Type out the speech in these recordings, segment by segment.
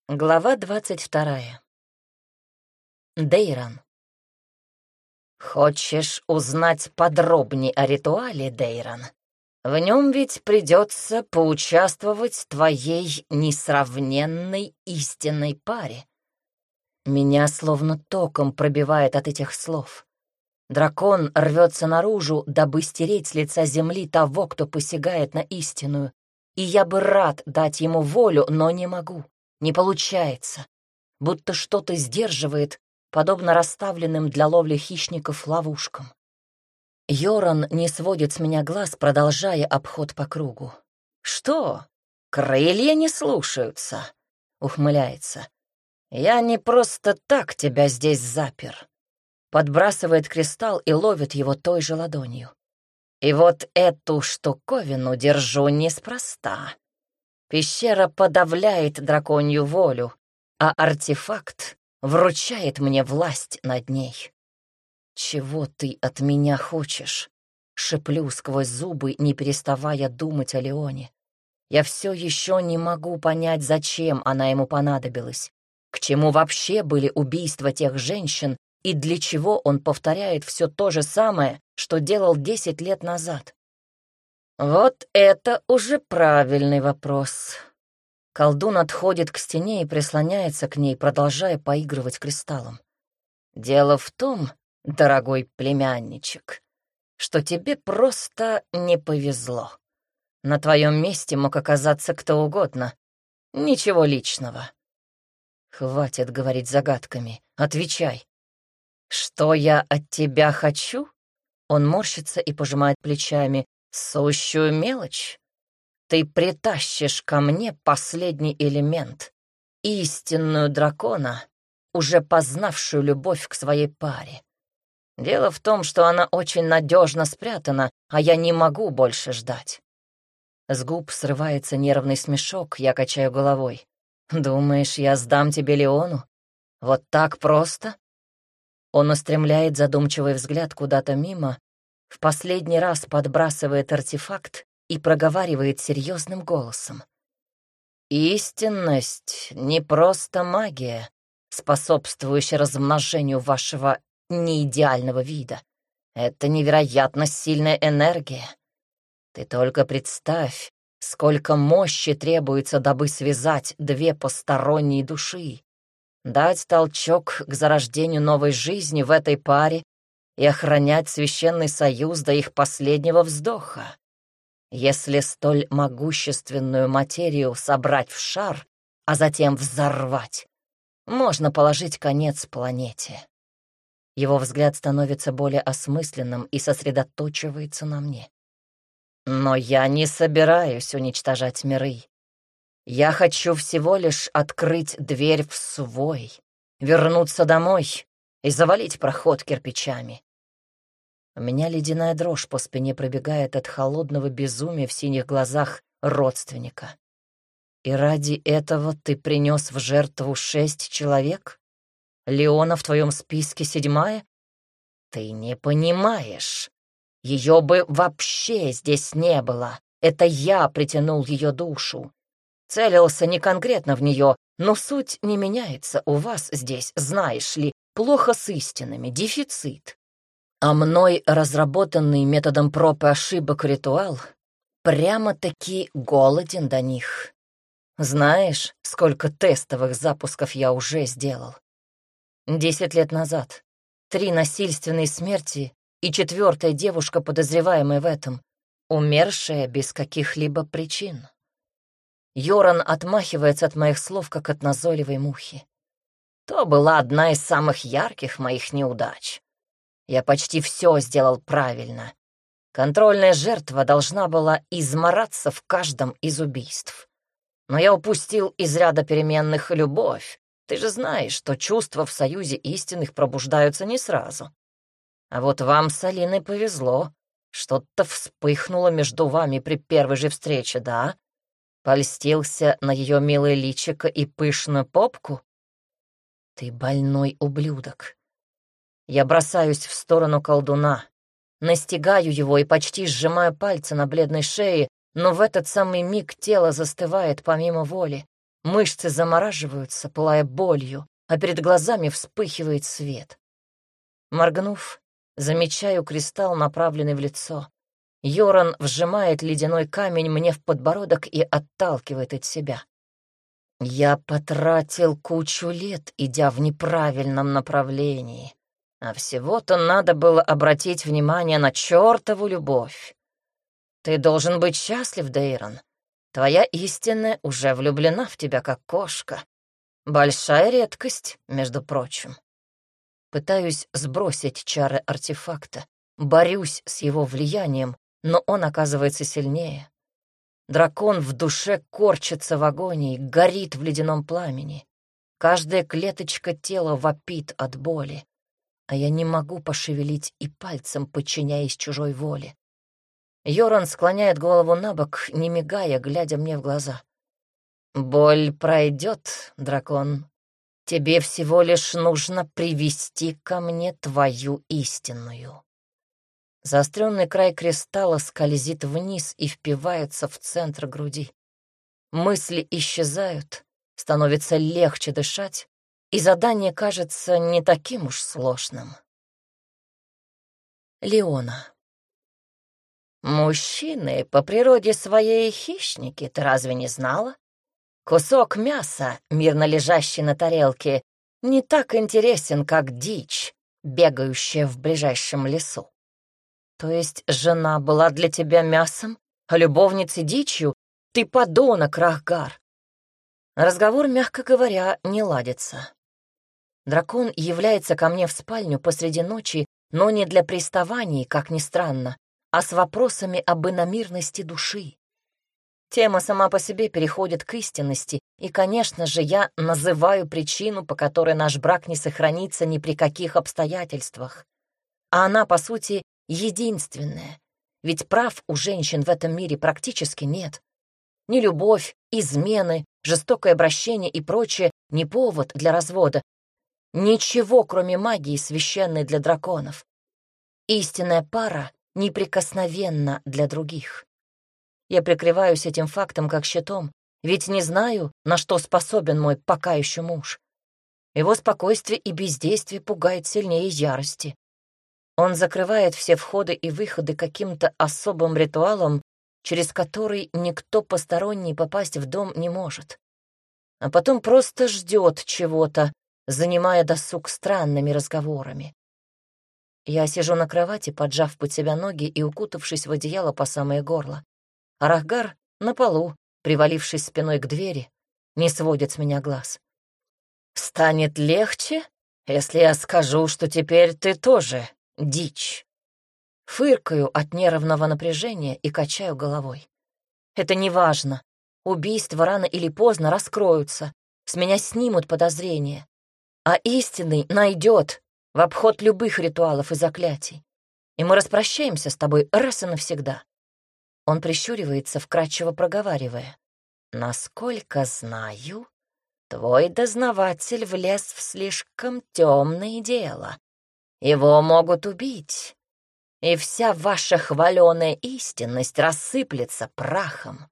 Глава 22. Дейран. «Хочешь узнать подробнее о ритуале, Дейран? В нем ведь придется поучаствовать твоей несравненной истинной паре». Меня словно током пробивает от этих слов. Дракон рвется наружу, дабы стереть с лица земли того, кто посягает на истинную. И я бы рад дать ему волю, но не могу. Не получается. Будто что-то сдерживает, подобно расставленным для ловли хищников ловушкам. Йоран не сводит с меня глаз, продолжая обход по кругу. «Что? Крылья не слушаются?» — ухмыляется. «Я не просто так тебя здесь запер». Подбрасывает кристалл и ловит его той же ладонью. «И вот эту штуковину держу неспроста. Пещера подавляет драконью волю, а артефакт вручает мне власть над ней. Чего ты от меня хочешь?» — шеплю сквозь зубы, не переставая думать о Леоне. Я все еще не могу понять, зачем она ему понадобилась, к чему вообще были убийства тех женщин и для чего он повторяет все то же самое, что делал 10 лет назад. Вот это уже правильный вопрос. Колдун отходит к стене и прислоняется к ней, продолжая поигрывать кристаллом. «Дело в том, дорогой племянничек, что тебе просто не повезло. На твоем месте мог оказаться кто угодно. Ничего личного». «Хватит говорить загадками. Отвечай». «Что я от тебя хочу?» Он морщится и пожимает плечами. «Сущую мелочь. Ты притащишь ко мне последний элемент, истинную дракона, уже познавшую любовь к своей паре. Дело в том, что она очень надежно спрятана, а я не могу больше ждать». С губ срывается нервный смешок, я качаю головой. «Думаешь, я сдам тебе Леону? Вот так просто?» Он устремляет задумчивый взгляд куда-то мимо, в последний раз подбрасывает артефакт и проговаривает серьезным голосом. «Истинность — не просто магия, способствующая размножению вашего неидеального вида. Это невероятно сильная энергия. Ты только представь, сколько мощи требуется, дабы связать две посторонние души, дать толчок к зарождению новой жизни в этой паре и охранять священный союз до их последнего вздоха. Если столь могущественную материю собрать в шар, а затем взорвать, можно положить конец планете». Его взгляд становится более осмысленным и сосредоточивается на мне. «Но я не собираюсь уничтожать миры. Я хочу всего лишь открыть дверь в свой, вернуться домой и завалить проход кирпичами». У меня ледяная дрожь по спине пробегает от холодного безумия в синих глазах родственника. «И ради этого ты принес в жертву 6 человек? Леона в твоем списке 7-я? Ты не понимаешь. Ее бы вообще здесь не было. Это я притянул ее душу. Целился не конкретно в нее, но суть не меняется. У вас здесь, знаешь ли, плохо с истинами, дефицит. А мной разработанный методом проб и ошибок ритуал прямо-таки голоден до них. Знаешь, сколько тестовых запусков я уже сделал? 10 лет назад 3 насильственные смерти и 4-я девушка, подозреваемая в этом, умершая без каких-либо причин. Йоран отмахивается от моих слов, как от назойливой мухи. То была одна из самых ярких моих неудач. Я почти все сделал правильно. Контрольная жертва должна была измораться в каждом из убийств. Но я упустил из ряда переменных любовь. Ты же знаешь, что чувства в союзе истинных пробуждаются не сразу. А вот вам с Алиной повезло. Что-то вспыхнуло между вами при первой же встрече, да? Польстился на ее милое личико и пышную попку? Ты больной ублюдок. Я бросаюсь в сторону колдуна, настигаю его и почти сжимаю пальцы на бледной шее, но в этот самый миг тело застывает помимо воли. Мышцы замораживаются, пылая болью, а перед глазами вспыхивает свет. Моргнув, замечаю кристалл, направленный в лицо. Йоран вжимает ледяной камень мне в подбородок и отталкивает от себя. Я потратил кучу лет, идя в неправильном направлении, а всего-то надо было обратить внимание на чертову любовь. Ты должен быть счастлив, Дейрон. Твоя истинная уже влюблена в тебя, как кошка. Большая редкость, между прочим. Пытаюсь сбросить чары артефакта, борюсь с его влиянием, но он оказывается сильнее. Дракон в душе корчится в агонии, горит в ледяном пламени. Каждая клеточка тела вопит от боли, а я не могу пошевелить и пальцем, подчиняясь чужой воле. Йоран склоняет голову на бок, не мигая, глядя мне в глаза. «Боль пройдет, дракон. Тебе всего лишь нужно привести ко мне твою истинную». Заостренный край кристалла скользит вниз и впивается в центр груди. Мысли исчезают, становится легче дышать, и задание кажется не таким уж сложным. Леона. Мужчины по природе своей хищники, ты разве не знала? Кусок мяса, мирно лежащий на тарелке, не так интересен, как дичь, бегающая в ближайшем лесу. То есть жена была для тебя мясом, а любовница дичью? Ты подонок, Рахгар. Разговор, мягко говоря, не ладится. Дракон является ко мне в спальню посреди ночи, но не для приставаний, как ни странно, а с вопросами об иномирности души. Тема сама по себе переходит к истинности, и, конечно же, я называю причину, по которой наш брак не сохранится ни при каких обстоятельствах. А она, по сути, единственная, ведь прав у женщин в этом мире практически нет. Ни любовь, измены, жестокое обращение и прочее не повод для развода. Ничего, кроме магии, священной для драконов. Истинная пара неприкосновенна для других. Я прикрываюсь этим фактом как щитом, ведь не знаю, на что способен мой пока еще муж. Его спокойствие и бездействие пугает сильнее ярости. Он закрывает все входы и выходы каким-то особым ритуалом, через который никто посторонний попасть в дом не может. А потом просто ждет чего-то, занимая досуг странными разговорами. Я сижу на кровати, поджав под себя ноги и укутавшись в одеяло по самое горло. А Рахгар на полу, привалившись спиной к двери, не сводит с меня глаз. «Станет легче, если я скажу, что теперь ты тоже дичь?» Фыркаю от нервного напряжения и качаю головой. Это не важно. Убийства рано или поздно раскроются, с меня снимут подозрения. А истинный найдет в обход любых ритуалов и заклятий. И мы распрощаемся с тобой раз и навсегда. Он прищуривается, вкрадчиво проговаривая. Насколько знаю, твой дознаватель влез в слишком темное дело. Его могут убить, и вся ваша хваленая истинность рассыплется прахом.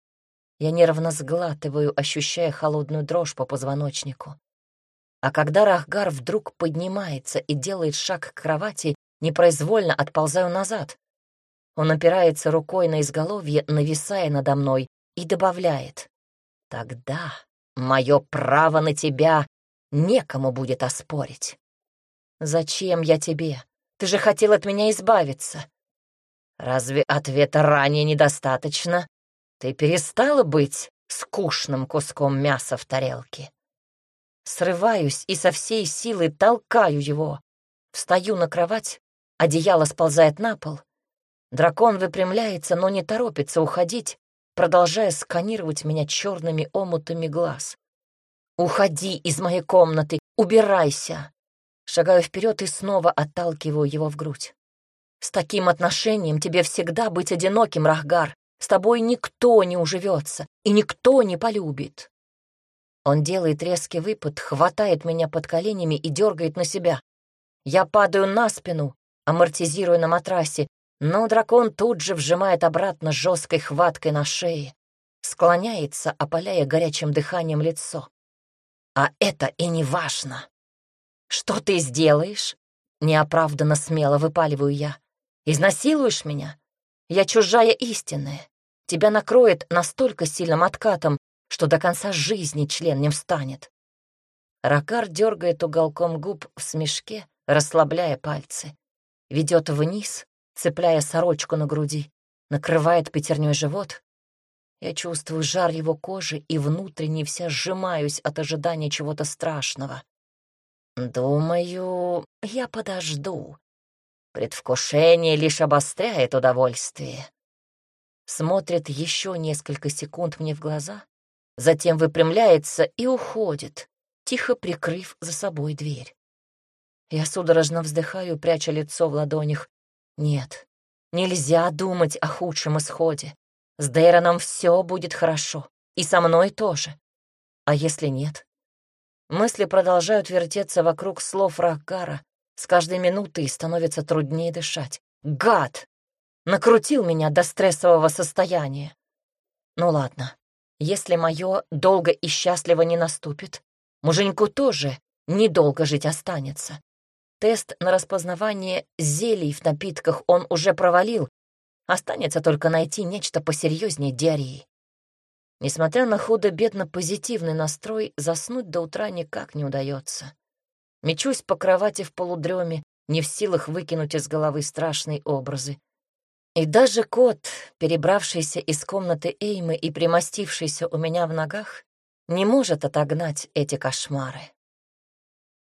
Я нервно сглатываю, ощущая холодную дрожь по позвоночнику. А когда Рахгар вдруг поднимается и делает шаг к кровати, непроизвольно отползаю назад. Он опирается рукой на изголовье, нависая надо мной, и добавляет. Тогда мое право на тебя некому будет оспорить. Зачем я тебе? Ты же хотел от меня избавиться. Разве ответа ранее недостаточно? Ты перестала быть скучным куском мяса в тарелке. Срываюсь и со всей силы толкаю его. Встаю на кровать, одеяло сползает на пол. Дракон выпрямляется, но не торопится уходить, продолжая сканировать меня черными омутами глаз. «Уходи из моей комнаты! Убирайся!» Шагаю вперед и снова отталкиваю его в грудь. «С таким отношением тебе всегда быть одиноким, Рахгар. С тобой никто не уживется и никто не полюбит». Он делает резкий выпад, хватает меня под коленями и дергает на себя. Я падаю на спину, амортизируя на матрасе, но дракон тут же вжимает обратно жесткой хваткой на шее. склоняется, опаляя горячим дыханием лицо. А это и не важно. «Что ты сделаешь?» — неоправданно смело выпаливаю я. «Изнасилуешь меня? Я чужая истинная. Тебя накроет настолько сильным откатом, что до конца жизни член не встанет». Ракар дергает уголком губ в смешке, расслабляя пальцы. Ведет вниз, цепляя сорочку на груди, накрывает пятерней живот. Я чувствую жар его кожи и внутренне вся сжимаюсь от ожидания чего-то страшного. Думаю, я подожду. Предвкушение лишь обостряет удовольствие. Смотрит еще несколько секунд мне в глаза, затем выпрямляется и уходит, тихо прикрыв за собой дверь. Я судорожно вздыхаю, пряча лицо в ладонях. Нет, нельзя думать о худшем исходе. С Дейроном все будет хорошо, и со мной тоже. А если нет? Мысли продолжают вертеться вокруг слов Ракара. С каждой минутой становится труднее дышать. Гад! Накрутил меня до стрессового состояния. Ну ладно, если мое долго и счастливо не наступит, муженьку тоже недолго жить останется. Тест на распознавание зелий в напитках он уже провалил. Останется только найти нечто посерьезнее диареи. Несмотря на худо-бедно позитивный настрой, заснуть до утра никак не удается. Мечусь по кровати в полудреме, не в силах выкинуть из головы страшные образы. И даже кот, перебравшийся из комнаты Эймы и примостившийся у меня в ногах, не может отогнать эти кошмары.